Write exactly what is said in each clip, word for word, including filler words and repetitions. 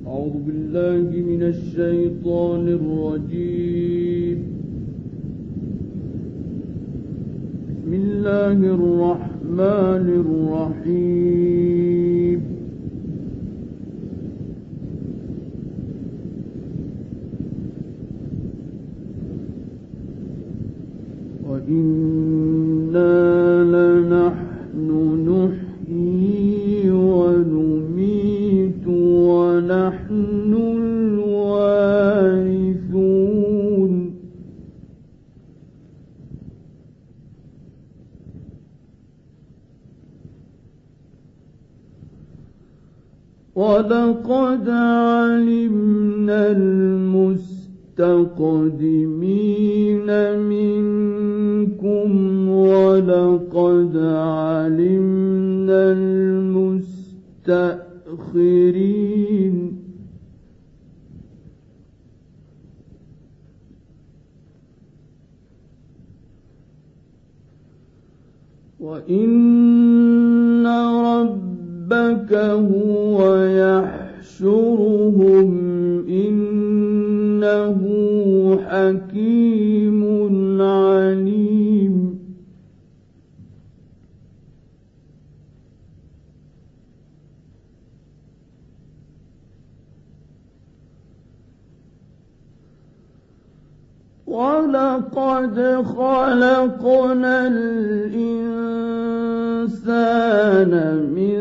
أعوذ بالله من الشيطان الرجيم. بسم الله الرحمن الرحيم. وإنا لنحن نحيي ونميت ونحن الوارثون. ولقد علمنا المستقدمين منكم ولقد علمنا المستأخرين. وإن ربك هو يحشرهم إنه حكيم عليم. ولقد خلقنا الإنسان من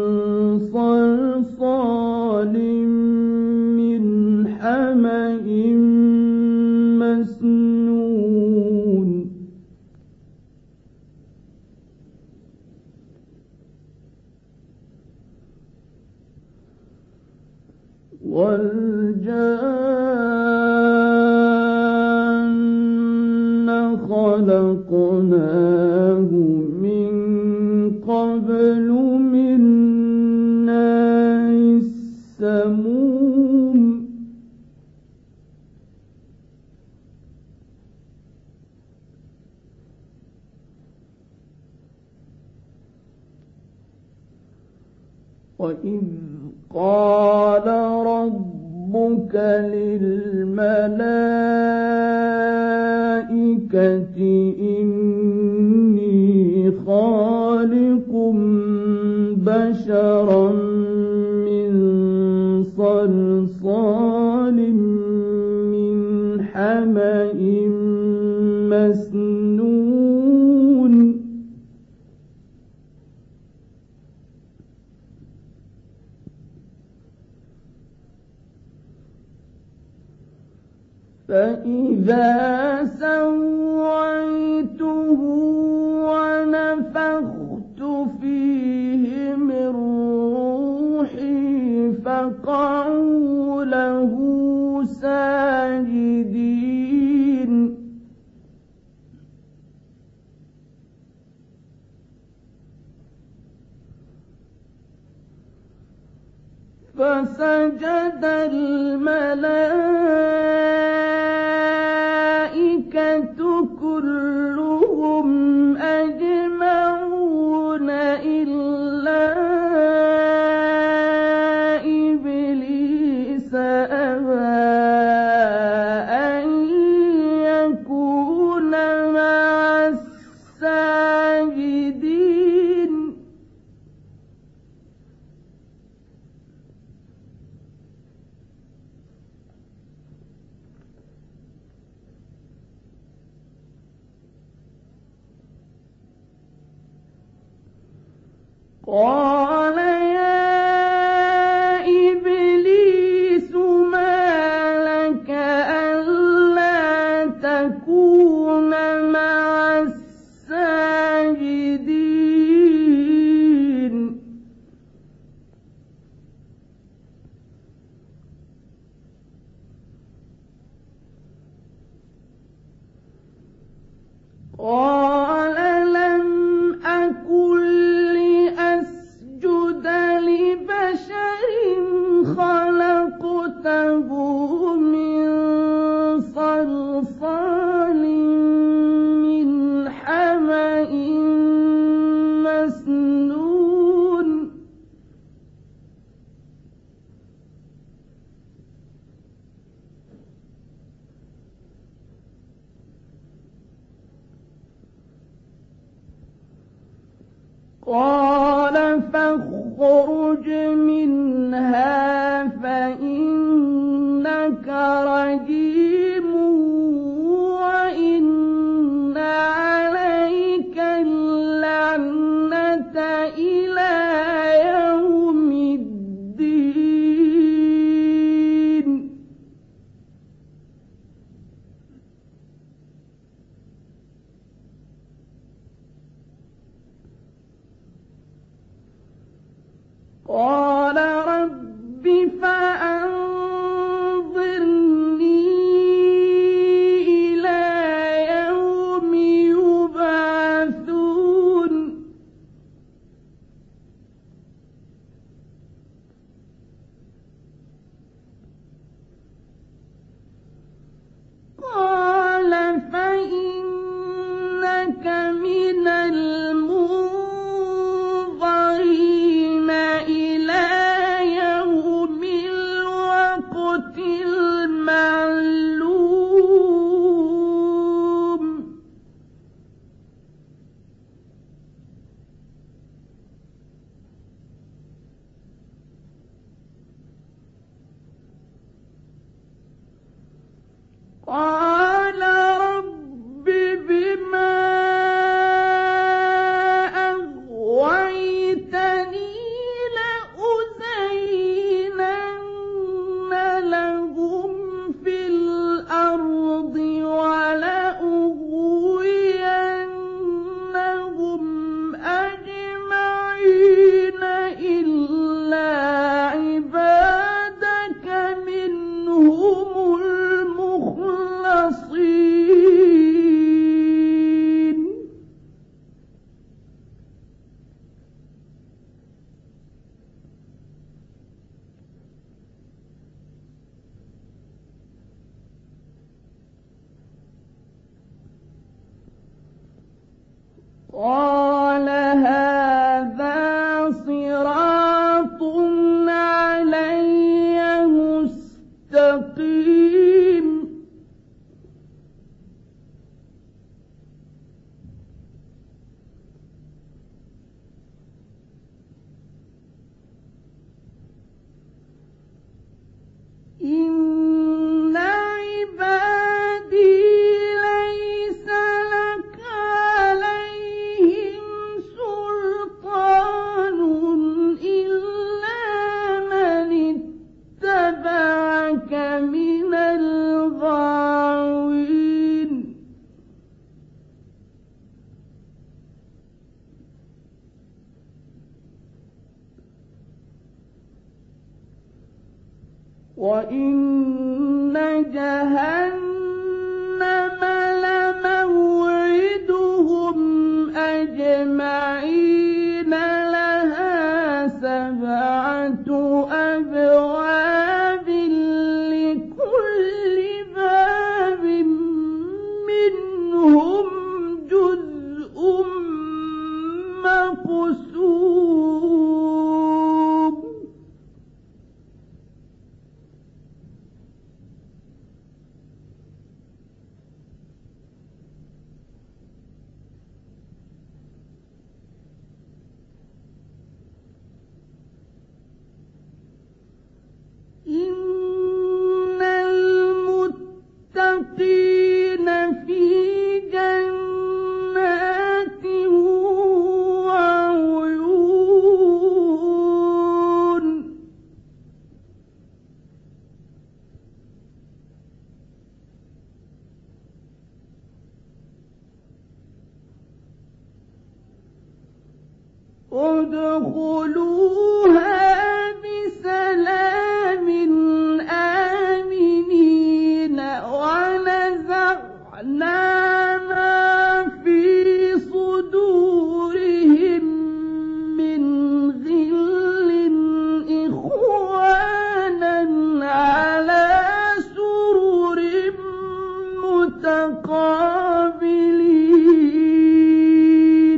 صلصال من حمإ مسنون. والجان خلقناه من قبل من نار السموم. وإذ قال ربك للملائكة إني خالق بشرا من صلصال من حمإ مسنون. فإذا سويته ونفخت فيه من روحي فقعوا له ساجدين. فسجد الملائكة كلهم أجمعون إلا إبليس أبى أن يكون مع الساجدين. قال يا إبليس ما لك ألا تكون مع الساجدين. قال لم أكن لأسجد لبشر خلقته من صلصال من حمإ مسنون. قال فاخرج منها فإنك رجيم وإن عليك اللعنة إلى يوم الدين. قال رب فأنظرني إلى يوم يبعثون. قال فإنك من المنظرين إلى يوم الوقت المعلوم. قال رب بما أغويتني لأزينن لهم في الأرض ولأغوينهم أجمعين إلا عبادك منهم المخلصين. قال هذا صراط علي مستقيم. إن عبادي ليس لك عليهم سلطان إلا من اتبعك من الغاوين. وإن جهنم لموعدهم أجمعين لها سبعة أبواب لكل باب منهم جزء مقسوم. إن المتقين في جنات وعيون. ادخلوها بسلام آمنين ونزعنا ما في صدورهم من غل إخوانا على سرر متقابلين.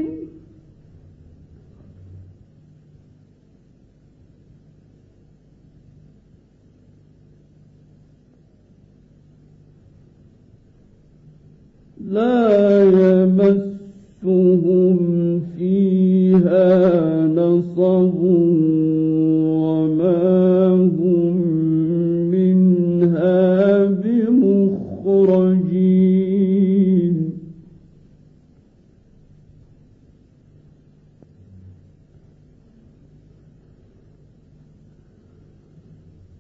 لا يمسهم فيها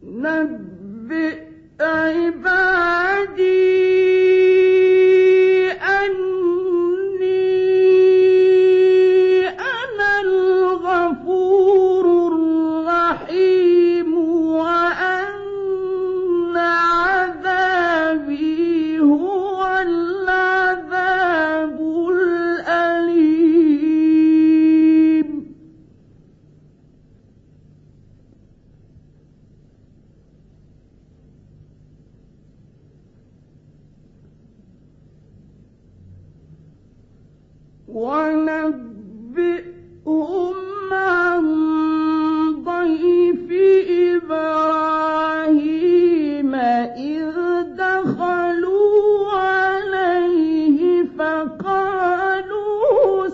نبئ عبادي ونبئهم عن ضيف إبراهيم إذ دخلوا عليه فقالوا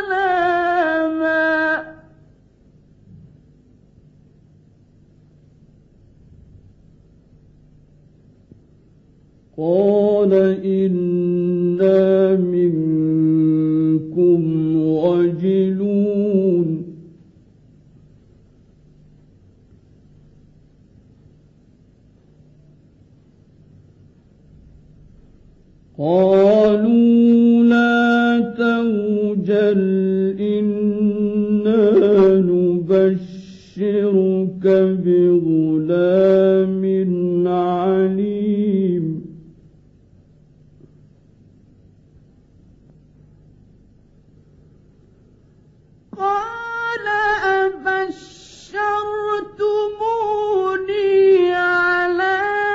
سلاما قال إنا منكم وجلون قالوا لا توجل إنا نبشرك بغلام عليم قال أبشرتموني على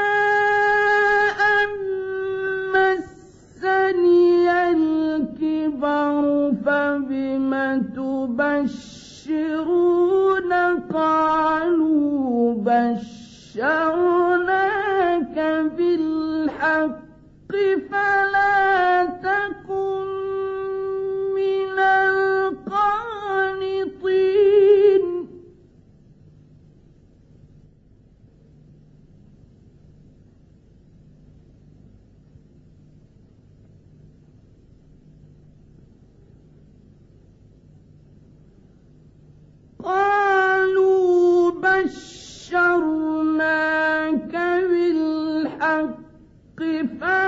أن مسني الكبر فبم تبشرون قالوا بشرناك بالحق فلا تكن من القانطين قالوا بشرناك بالحق فلا